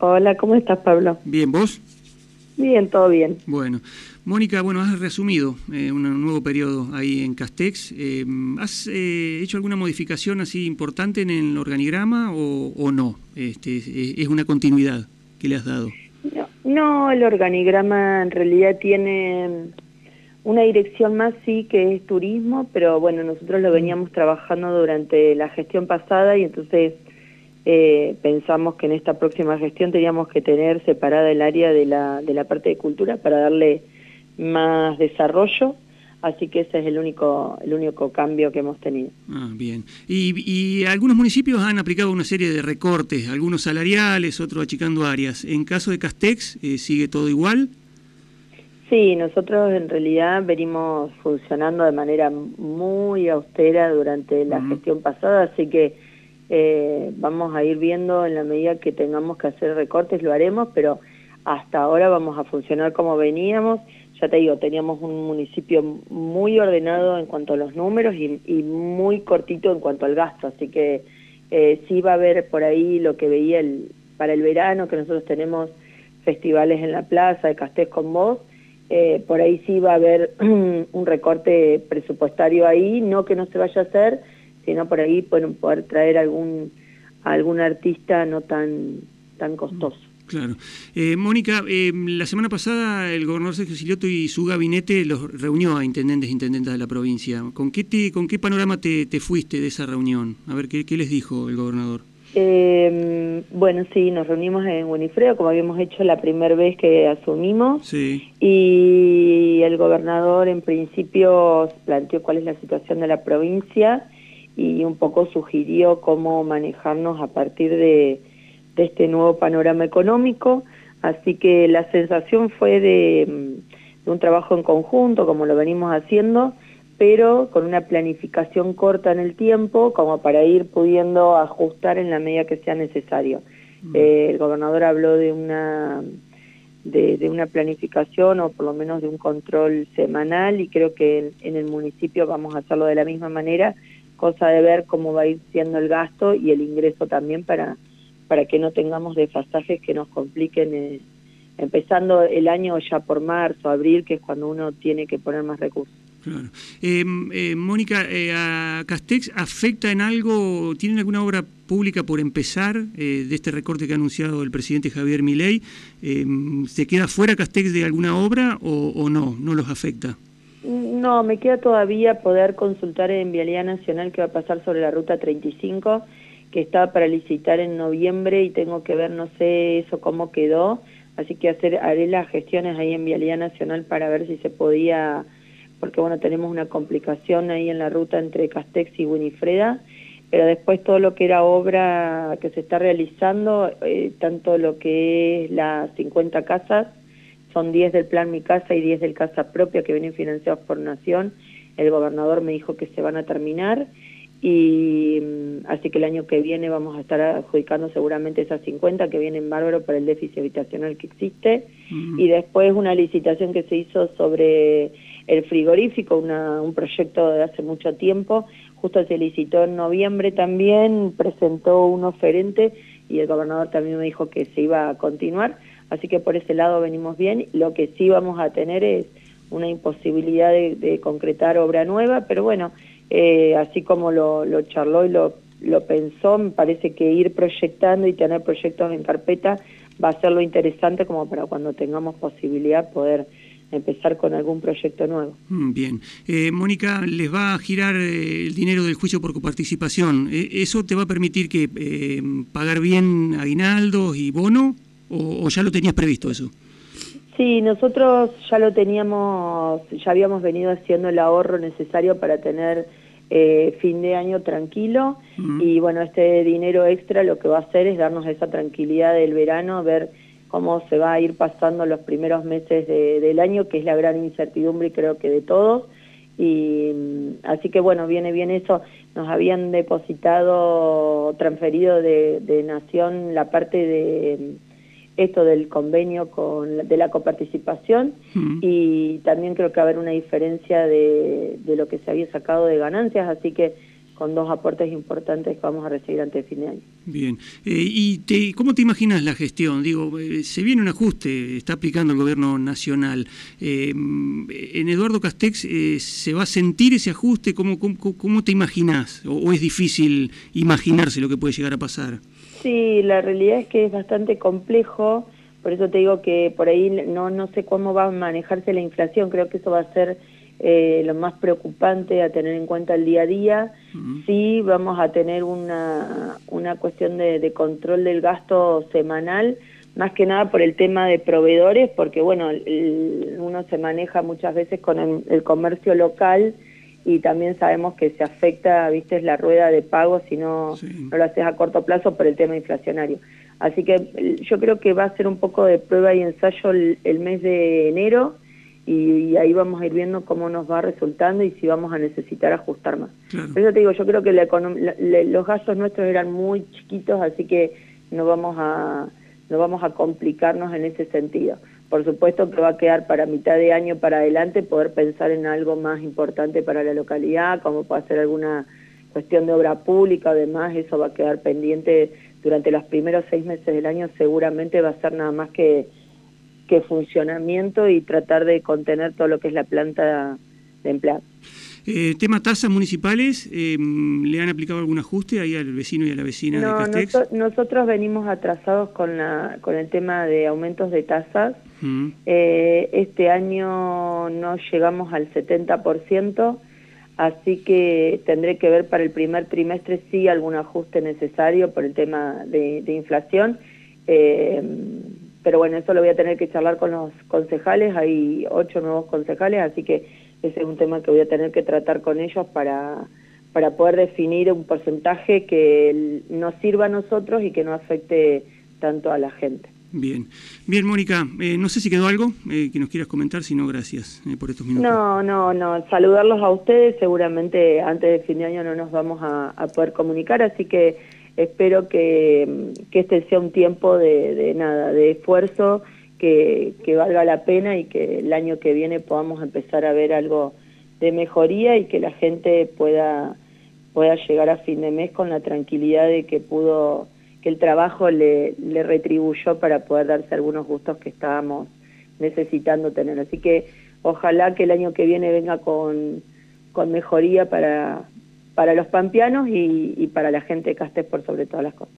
Hola, ¿cómo estás, Pablo? Bien, ¿vos? Bien, todo bien. Bueno, Mónica, has resumido un nuevo periodo ahí en Castex. ¿Has hecho alguna modificación así importante en el organigrama o no? ¿Es una continuidad que le has dado? No, el organigrama en realidad tiene una dirección más, sí, que es turismo, pero bueno, nosotros lo veníamos trabajando durante la gestión pasada y entonces pensamos que en esta próxima gestión teníamos que tener separada el área de la parte de cultura para darle más desarrollo, así que ese es el único cambio que hemos tenido. Ah, bien. Y algunos municipios han aplicado una serie de recortes, algunos salariales, otros achicando áreas. En caso de Castex, ¿sigue todo igual? Sí, nosotros en realidad venimos funcionando de manera muy austera durante la gestión pasada, así que vamos a ir viendo en la medida que tengamos que hacer recortes, lo haremos, pero hasta ahora vamos a funcionar como veníamos. Ya te digo, teníamos un municipio muy ordenado en cuanto a los números y muy cortito en cuanto al gasto, así que sí va a haber por ahí lo que veía para el verano, que nosotros tenemos festivales en la plaza de Castex con Vos. Por ahí sí va a haber un recorte presupuestario ahí, no que no se vaya a hacer, sino por ahí pueden poder traer algún artista no tan costoso. Claro. Mónica, la semana pasada el gobernador Sergio Silioto y su gabinete los reunió a intendentes e intendentas de la provincia. ¿Con qué panorama te fuiste de esa reunión? A ver, ¿qué les dijo el gobernador? Bueno, sí, nos reunimos en Winifredo, como habíamos hecho la primera vez que asumimos, Sí. y el gobernador en principio planteó cuál es la situación de la provincia y un poco sugirió cómo manejarnos a partir de este nuevo panorama económico, así que la sensación fue de un trabajo en conjunto, como lo venimos haciendo, pero con una planificación corta en el tiempo, como para ir pudiendo ajustar en la medida que sea necesario. El gobernador habló de una planificación o por lo menos de un control semanal y creo que en el municipio vamos a hacerlo de la misma manera, cosa de ver cómo va a ir siendo el gasto y el ingreso también para que no tengamos desfasajes que nos compliquen empezando el año ya por marzo, abril, que es cuando uno tiene que poner más recursos. Claro. Mónica, ¿a Castex afecta en algo, tienen alguna obra pública por empezar de este recorte que ha anunciado el presidente Javier Milei? ¿Se queda fuera Castex de alguna obra o no los afecta? No, me queda todavía poder consultar en Vialidad Nacional qué va a pasar sobre la Ruta 35, que estaba para licitar en noviembre y tengo que ver, no sé eso cómo quedó, así que haré las gestiones ahí en Vialidad Nacional para ver si se podía, porque bueno, tenemos una complicación ahí en la ruta entre Castex y Winifreda, pero después todo lo que era obra que se está realizando, tanto lo que es las 50 casas, son 10 del Plan Mi Casa y 10 del Casa Propia que vienen financiados por Nación, el gobernador me dijo que se van a terminar, y así que el año que viene vamos a estar adjudicando seguramente esas 50 que vienen bárbaro para el déficit habitacional que existe, y después una licitación que se hizo sobre el frigorífico, un proyecto de hace mucho tiempo, justo se licitó en noviembre también, presentó un oferente y el gobernador también me dijo que se iba a continuar, así que por ese lado venimos bien. Lo que sí vamos a tener es una imposibilidad de concretar obra nueva, pero bueno, así como lo charló y lo pensó, me parece que ir proyectando y tener proyectos en carpeta va a ser lo interesante como para cuando tengamos posibilidad poder empezar con algún proyecto nuevo. Bien. Mónica, les va a girar el dinero del juicio por coparticipación. ¿Eso te va a permitir que pagar bien aguinaldos y bono o ya lo tenías previsto eso? Sí, nosotros ya lo teníamos, ya habíamos venido haciendo el ahorro necesario para tener fin de año tranquilo y bueno, este dinero extra lo que va a hacer es darnos esa tranquilidad del verano, ver cómo se va a ir pasando los primeros meses del año, que es la gran incertidumbre creo que de todos, y así que bueno, viene bien eso. Nos habían depositado, transferido de Nación la parte de esto del convenio de la coparticipación y también creo que va a haber una diferencia de lo que se había sacado de ganancias, así que con dos aportes importantes que vamos a recibir antes de fin de año. Bien. ¿Cómo te imaginas la gestión? Digo, se viene un ajuste, está aplicando el gobierno nacional. ¿En Eduardo Castex se va a sentir ese ajuste? ¿Cómo te imaginás? ¿O es difícil imaginarse lo que puede llegar a pasar? Sí, la realidad es que es bastante complejo, por eso te digo que por ahí no sé cómo va a manejarse la inflación, creo que eso va a ser lo más preocupante a tener en cuenta el día a día. Sí vamos a tener una cuestión de control del gasto semanal, más que nada por el tema de proveedores, porque bueno, uno se maneja muchas veces con el comercio local y también sabemos que se afecta, viste, la rueda de pago si no lo haces a corto plazo por el tema inflacionario. Así que yo creo que va a ser un poco de prueba y ensayo el mes de enero, y ahí vamos a ir viendo cómo nos va resultando y si vamos a necesitar ajustar más. Claro. Por eso te digo, yo creo que los gastos nuestros eran muy chiquitos, así que no vamos a complicarnos en ese sentido. Por supuesto que va a quedar para mitad de año para adelante poder pensar en algo más importante para la localidad, como puede ser alguna cuestión de obra pública, además eso va a quedar pendiente durante los primeros 6 meses del año, seguramente va a ser nada más que funcionamiento y tratar de contener todo lo que es la planta de empleados. Tema tasas municipales, ¿le han aplicado algún ajuste ahí al vecino y a la vecina de Castex? Nosotros venimos atrasados con el tema de aumentos de tasas. Este año no llegamos al 70%, así que tendré que ver para el primer trimestre sí algún ajuste necesario por el tema de inflación. Pero bueno, eso lo voy a tener que charlar con los concejales, hay 8 nuevos concejales, así que ese es un tema que voy a tener que tratar con ellos para poder definir un porcentaje que nos sirva a nosotros y que no afecte tanto a la gente. Bien, Mónica, no sé si quedó algo que nos quieras comentar, si no, gracias por estos minutos. No, saludarlos a ustedes, seguramente antes de fin de año no nos vamos a poder comunicar, así que espero que este sea un tiempo de esfuerzo, que valga la pena y que el año que viene podamos empezar a ver algo de mejoría y que la gente pueda llegar a fin de mes con la tranquilidad de que el trabajo le retribuyó para poder darse algunos gustos que estábamos necesitando tener. Así que ojalá que el año que viene venga con mejoría para los pampeanos y para la gente de Castex por sobre todas las cosas.